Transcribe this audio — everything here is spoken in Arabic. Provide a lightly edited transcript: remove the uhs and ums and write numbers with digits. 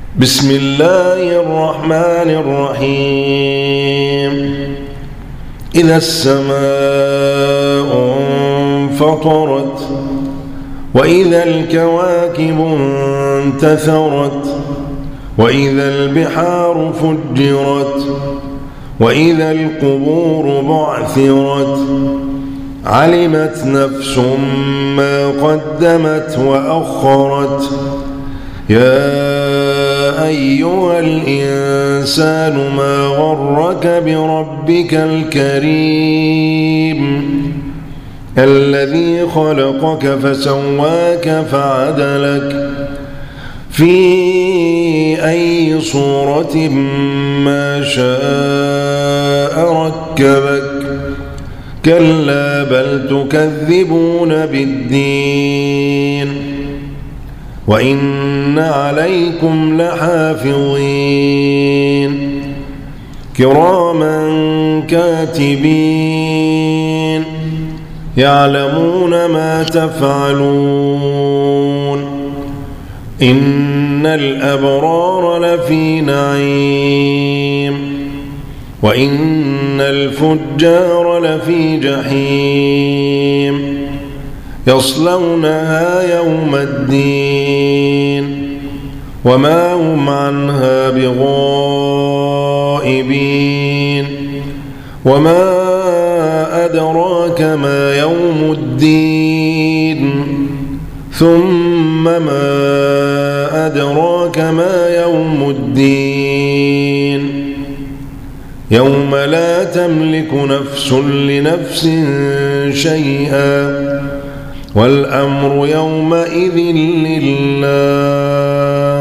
بسم الله الرحمن الرحيم. إذا السماء انفطرت وإذا الكواكب انتثرت وإذا البحار فجرت وإذا القبور بعثرت علمت نفس ما قدمت وأخرت يا أيها الإنسان ما غرك بربك الكريم الذي خلقك فسواك فعدلك في أي صورة ما شاء ركبك كلا بل تكذبون بالدين وإن عليكم لحافظين كراما كاتبين يعلمون ما تفعلون إن الأبرار لفي نعيم وإن الفجار لفي جحيم يصلونها يوم الدين وما هم عنها بغائبين وما أدراك ما يوم الدين ثم ما أدراك ما يوم الدين يوم لا تملك نفس لنفس شيئا والأمر يومئذ لله